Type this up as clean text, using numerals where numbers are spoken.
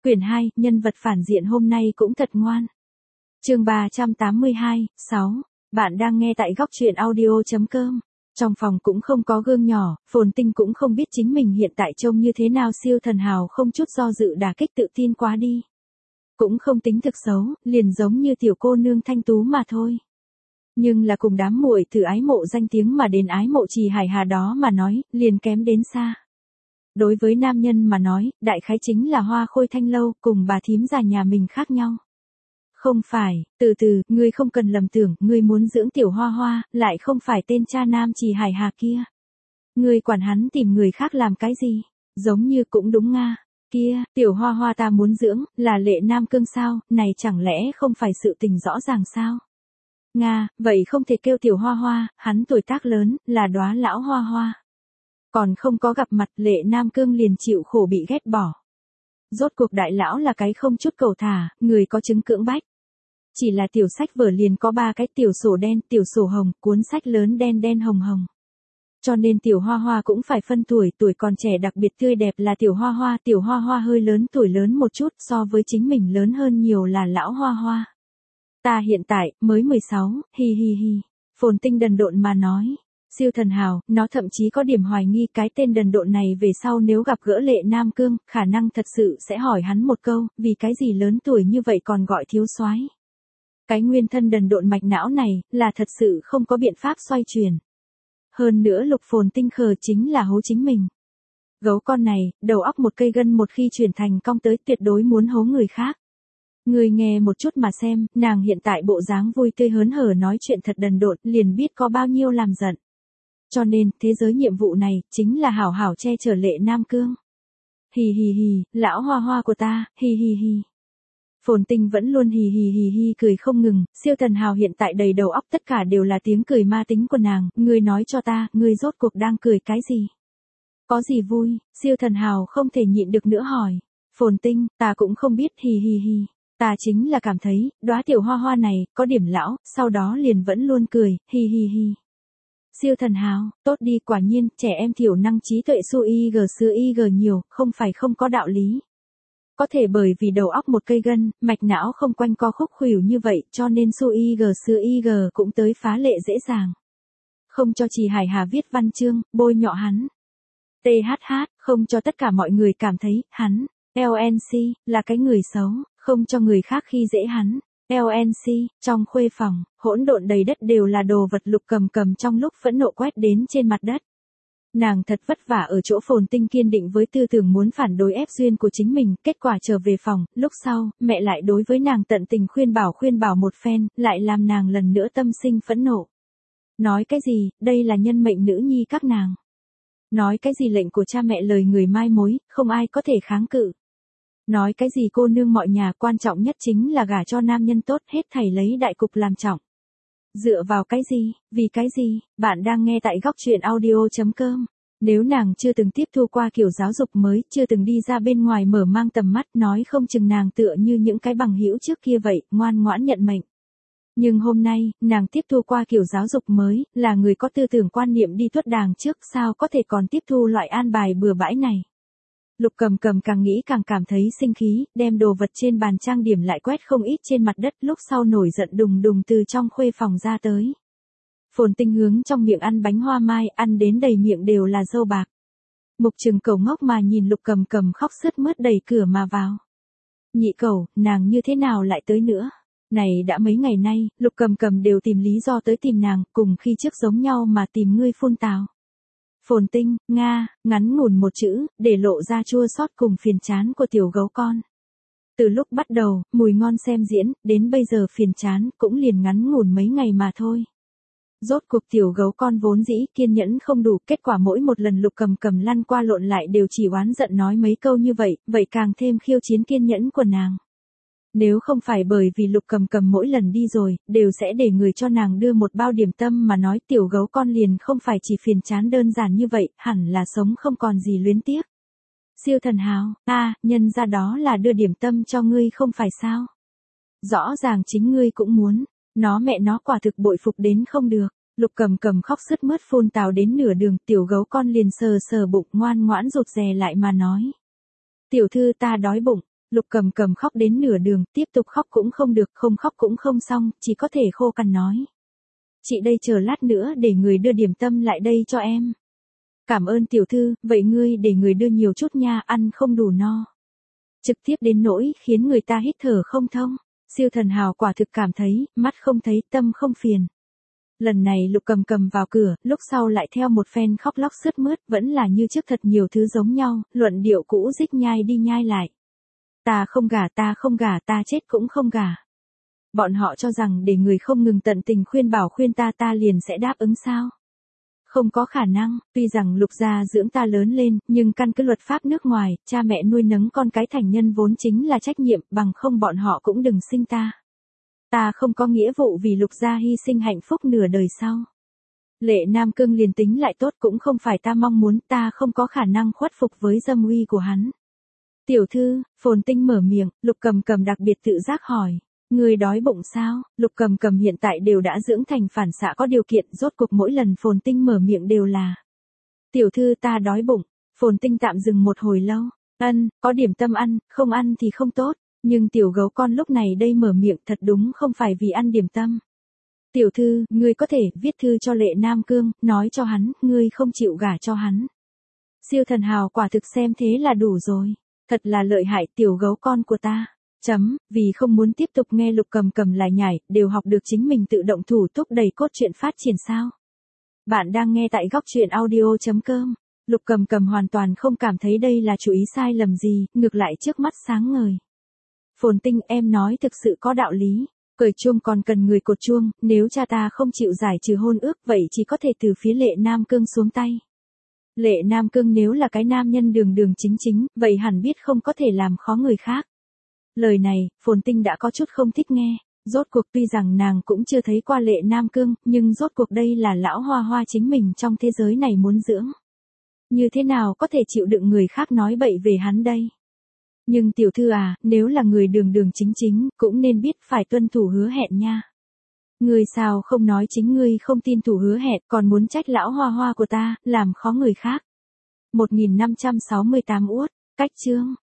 Quyển 2, nhân vật phản diện hôm nay cũng thật ngoan. Chương 382, 6. Bạn đang nghe tại góc truyện audio.com. Trong phòng cũng không có gương nhỏ, Phồn Tinh cũng không biết chính mình hiện tại trông như thế nào, Siêu Thần Hào không chút do dự đả kích tự tin quá đi. Cũng không tính thực xấu, liền giống như tiểu cô nương thanh tú mà thôi. Nhưng là cùng đám muội từ ái mộ danh tiếng mà đến ái mộ Trì Hải Hà đó mà nói, liền kém đến xa. Đối với nam nhân mà nói, đại khái chính là Hoa Khôi Thanh Lâu cùng bà thím già nhà mình khác nhau. Không phải, từ từ, ngươi không cần lầm tưởng, ngươi muốn dưỡng tiểu Hoa Hoa, lại không phải tên cha nam Trì Hải Hà kia. Ngươi quản hắn tìm người khác làm cái gì? Giống như cũng đúng nga. Kia, tiểu Hoa Hoa ta muốn dưỡng, là Lệ Nam Cương sao, này chẳng lẽ không phải sự tình rõ ràng sao? Nga, vậy không thể kêu tiểu Hoa Hoa, hắn tuổi tác lớn, là đóa lão Hoa Hoa. Còn không có gặp mặt Lệ Nam Cương liền chịu khổ bị ghét bỏ. Rốt cuộc đại lão là cái không chút cầu thả, người có chứng cưỡng bách. Chỉ là tiểu sách vở liền có 3 cái, tiểu sổ đen, tiểu sổ hồng, cuốn sách lớn đen đen hồng hồng. Cho nên tiểu Hoa Hoa cũng phải phân tuổi, tuổi còn trẻ đặc biệt tươi đẹp là tiểu Hoa Hoa hơi lớn tuổi lớn một chút so với chính mình lớn hơn nhiều là lão Hoa Hoa. Ta hiện tại, mới 16, hi hi hi. Phồn Tinh đần độn mà nói. Siêu Thần Hào, nó thậm chí có điểm hoài nghi cái tên đần độn này về sau nếu gặp gỡ Lệ Nam Cương, khả năng thật sự sẽ hỏi hắn một câu, vì cái gì lớn tuổi như vậy còn gọi thiếu soái. Cái nguyên thân đần độn mạch não này, là thật sự không có biện pháp xoay chuyển. Hơn nữa Lục Phồn Tinh khờ chính là hố chính mình. Gấu con này, đầu óc một cây gân một khi chuyển thành cong tới tuyệt đối muốn hố người khác. Người nghe một chút mà xem, nàng hiện tại bộ dáng vui tươi hớn hở nói chuyện thật đần độn, liền biết có bao nhiêu làm giận. Cho nên, thế giới nhiệm vụ này, chính là hảo hảo che chở Lệ Nam Cương. Hì hì hì, lão Hoa Hoa của ta, hì hì hì. Phồn Tinh vẫn luôn hì hì hì hì cười không ngừng, Siêu Thần Hào hiện tại đầy đầu óc tất cả đều là tiếng cười ma tính của nàng, ngươi nói cho ta, ngươi rốt cuộc đang cười cái gì? Có gì vui? Siêu Thần Hào không thể nhịn được nữa hỏi. Phồn Tinh, ta cũng không biết, hì hì hì. Ta chính là cảm thấy, đóa tiểu Hoa Hoa này, có điểm lão, sau đó liền vẫn luôn cười, hì hì hì. Siêu Thần Hào, tốt đi, quả nhiên, trẻ em thiểu năng trí tuệ su IG xưa IG nhiều, không phải không có đạo lý. Có thể bởi vì đầu óc một cây gân, mạch não không quanh co khúc khuỷu như vậy, cho nên su IG xưa IG cũng tới phá lệ dễ dàng. Không cho Trì Hải Hà viết văn chương, bôi nhọ hắn. THH, không cho tất cả mọi người cảm thấy, hắn, LNC, là cái người xấu, không cho người khác khi dễ hắn. LNC, trong khuê phòng, hỗn độn đầy đất đều là đồ vật. Lục Cầm Cầm trong lúc phẫn nộ quét đến trên mặt đất. Nàng thật vất vả ở chỗ Phồn Tinh kiên định với tư tưởng muốn phản đối ép duyên của chính mình, kết quả trở về phòng, lúc sau, mẹ lại đối với nàng tận tình khuyên bảo một phen, lại làm nàng lần nữa tâm sinh phẫn nộ. Nói cái gì, đây là nhân mệnh nữ nhi các nàng. Nói cái gì lệnh của cha mẹ lời người mai mối, không ai có thể kháng cự. Nói cái gì cô nương mọi nhà quan trọng nhất chính là gả cho nam nhân tốt, hết thảy lấy đại cục làm trọng. Dựa vào cái gì, vì cái gì, bạn đang nghe tại góc truyện audio.com. Nếu nàng chưa từng tiếp thu qua kiểu giáo dục mới, chưa từng đi ra bên ngoài mở mang tầm mắt, nói không chừng nàng tựa như những cái bằng hữu trước kia vậy, ngoan ngoãn nhận mệnh. Nhưng hôm nay, nàng tiếp thu qua kiểu giáo dục mới, là người có tư tưởng quan niệm đi tuất đàng trước, sao có thể còn tiếp thu loại an bài bừa bãi này. Lục Cầm Cầm càng nghĩ càng cảm thấy sinh khí, đem đồ vật trên bàn trang điểm lại quét không ít trên mặt đất, lúc sau nổi giận đùng đùng từ trong khuê phòng ra tới. Phồn Tinh hướng trong miệng ăn bánh hoa mai, ăn đến đầy miệng đều là dâu bạc. Mục Trừng Cẩu ngốc mà nhìn Lục Cầm Cầm khóc sướt mướt đẩy cửa mà vào. Nhị cẩu, nàng như thế nào lại tới nữa? Này đã mấy ngày nay, Lục Cầm Cầm đều tìm lý do tới tìm nàng, cùng khi trước giống nhau mà tìm ngươi phun tào. Phồn Tinh, Nga, ngắn ngủn một chữ, để lộ ra chua xót cùng phiền chán của tiểu gấu con. Từ lúc bắt đầu, mùi ngon xem diễn, đến bây giờ phiền chán, cũng liền ngắn ngủn mấy ngày mà thôi. Rốt cuộc tiểu gấu con vốn dĩ kiên nhẫn không đủ, kết quả mỗi một lần Lục Cầm Cầm lăn qua lộn lại đều chỉ oán giận nói mấy câu như vậy, vậy càng thêm khiêu chiến kiên nhẫn của nàng. Nếu không phải bởi vì Lục Cầm Cầm mỗi lần đi rồi, đều sẽ để người cho nàng đưa một bao điểm tâm mà nói tiểu gấu con liền không phải chỉ phiền chán đơn giản như vậy, hẳn là sống không còn gì luyến tiếc. Siêu Thần Hào, nhân ra đó là đưa điểm tâm cho ngươi không phải sao? Rõ ràng chính ngươi cũng muốn, nó mẹ nó quả thực bội phục đến không được. Lục Cầm Cầm khóc sướt mướt phun tào đến nửa đường, tiểu gấu con liền sờ sờ bụng ngoan ngoãn rụt rè lại mà nói. Tiểu thư ta đói bụng. Lục Cầm Cầm khóc đến nửa đường, tiếp tục khóc cũng không được, không khóc cũng không xong, chỉ có thể khô cằn nói. Chị đây chờ lát nữa để người đưa điểm tâm lại đây cho em. Cảm ơn tiểu thư, vậy ngươi để người đưa nhiều chút nha, ăn không đủ no. Trực tiếp đến nỗi khiến người ta hít thở không thông. Siêu Thần Hào quả thực cảm thấy, mắt không thấy, tâm không phiền. Lần này Lục Cầm Cầm vào cửa, lúc sau lại theo một phen khóc lóc sướt mướt, vẫn là như trước thật nhiều thứ giống nhau, luận điệu cũ dích nhai đi nhai lại. Ta không gả, ta không gả, ta chết cũng không gả. Bọn họ cho rằng để người không ngừng tận tình khuyên bảo khuyên ta liền sẽ đáp ứng sao? Không có khả năng, tuy rằng Lục gia dưỡng ta lớn lên, nhưng căn cứ luật pháp nước ngoài, cha mẹ nuôi nấng con cái thành nhân vốn chính là trách nhiệm, bằng không bọn họ cũng đừng sinh ta. Ta không có nghĩa vụ vì Lục gia hy sinh hạnh phúc nửa đời sau. Lệ Nam Cương liền tính lại tốt cũng không phải ta mong muốn, ta không có khả năng khuất phục với dâm uy của hắn. Tiểu thư, Phồn Tinh mở miệng, Lục Cầm Cầm đặc biệt tự giác hỏi. Người đói bụng sao? Lục Cầm Cầm hiện tại đều đã dưỡng thành phản xạ có điều kiện, rốt cuộc mỗi lần Phồn Tinh mở miệng đều là. Tiểu thư ta đói bụng. Phồn Tinh tạm dừng một hồi lâu. Có điểm tâm ăn, không ăn thì không tốt. Nhưng tiểu gấu con lúc này đây mở miệng thật đúng không phải vì ăn điểm tâm. Tiểu thư, ngươi có thể viết thư cho Lệ Nam Cương, nói cho hắn, ngươi không chịu gả cho hắn. Siêu Thần Hào quả thực xem thế là đủ rồi. Thật là lợi hại tiểu gấu con của ta. Vì không muốn tiếp tục nghe Lục Cầm Cầm lại nhảy, đều học được chính mình tự động thủ thúc đẩy cốt truyện phát triển sao. Bạn đang nghe tại góc truyện audio.com. Lục Cầm Cầm hoàn toàn không cảm thấy đây là chủ ý sai lầm gì, ngược lại trước mắt sáng ngời. Phồn Tinh em nói thực sự có đạo lý. Cởi chuông còn cần người cột chuông, nếu cha ta không chịu giải trừ hôn ước vậy chỉ có thể từ phía Lệ Nam Cương xuống tay. Lệ Nam Cương nếu là cái nam nhân đường đường chính chính, vậy hẳn biết không có thể làm khó người khác. Lời này, Phồn Tinh đã có chút không thích nghe. Rốt cuộc tuy rằng nàng cũng chưa thấy qua Lệ Nam Cương, nhưng rốt cuộc đây là lão hoa hoa chính mình trong thế giới này muốn dưỡng. Như thế nào có thể chịu đựng người khác nói bậy về hắn đây? Nhưng tiểu thư à, nếu là người đường đường chính chính, cũng nên biết phải tuân thủ hứa hẹn nha. Ngươi sao không nói chính ngươi không tin thủ hứa hẹn, còn muốn trách lão hoa hoa của ta, làm khó người khác. 1568 uất, cách chương.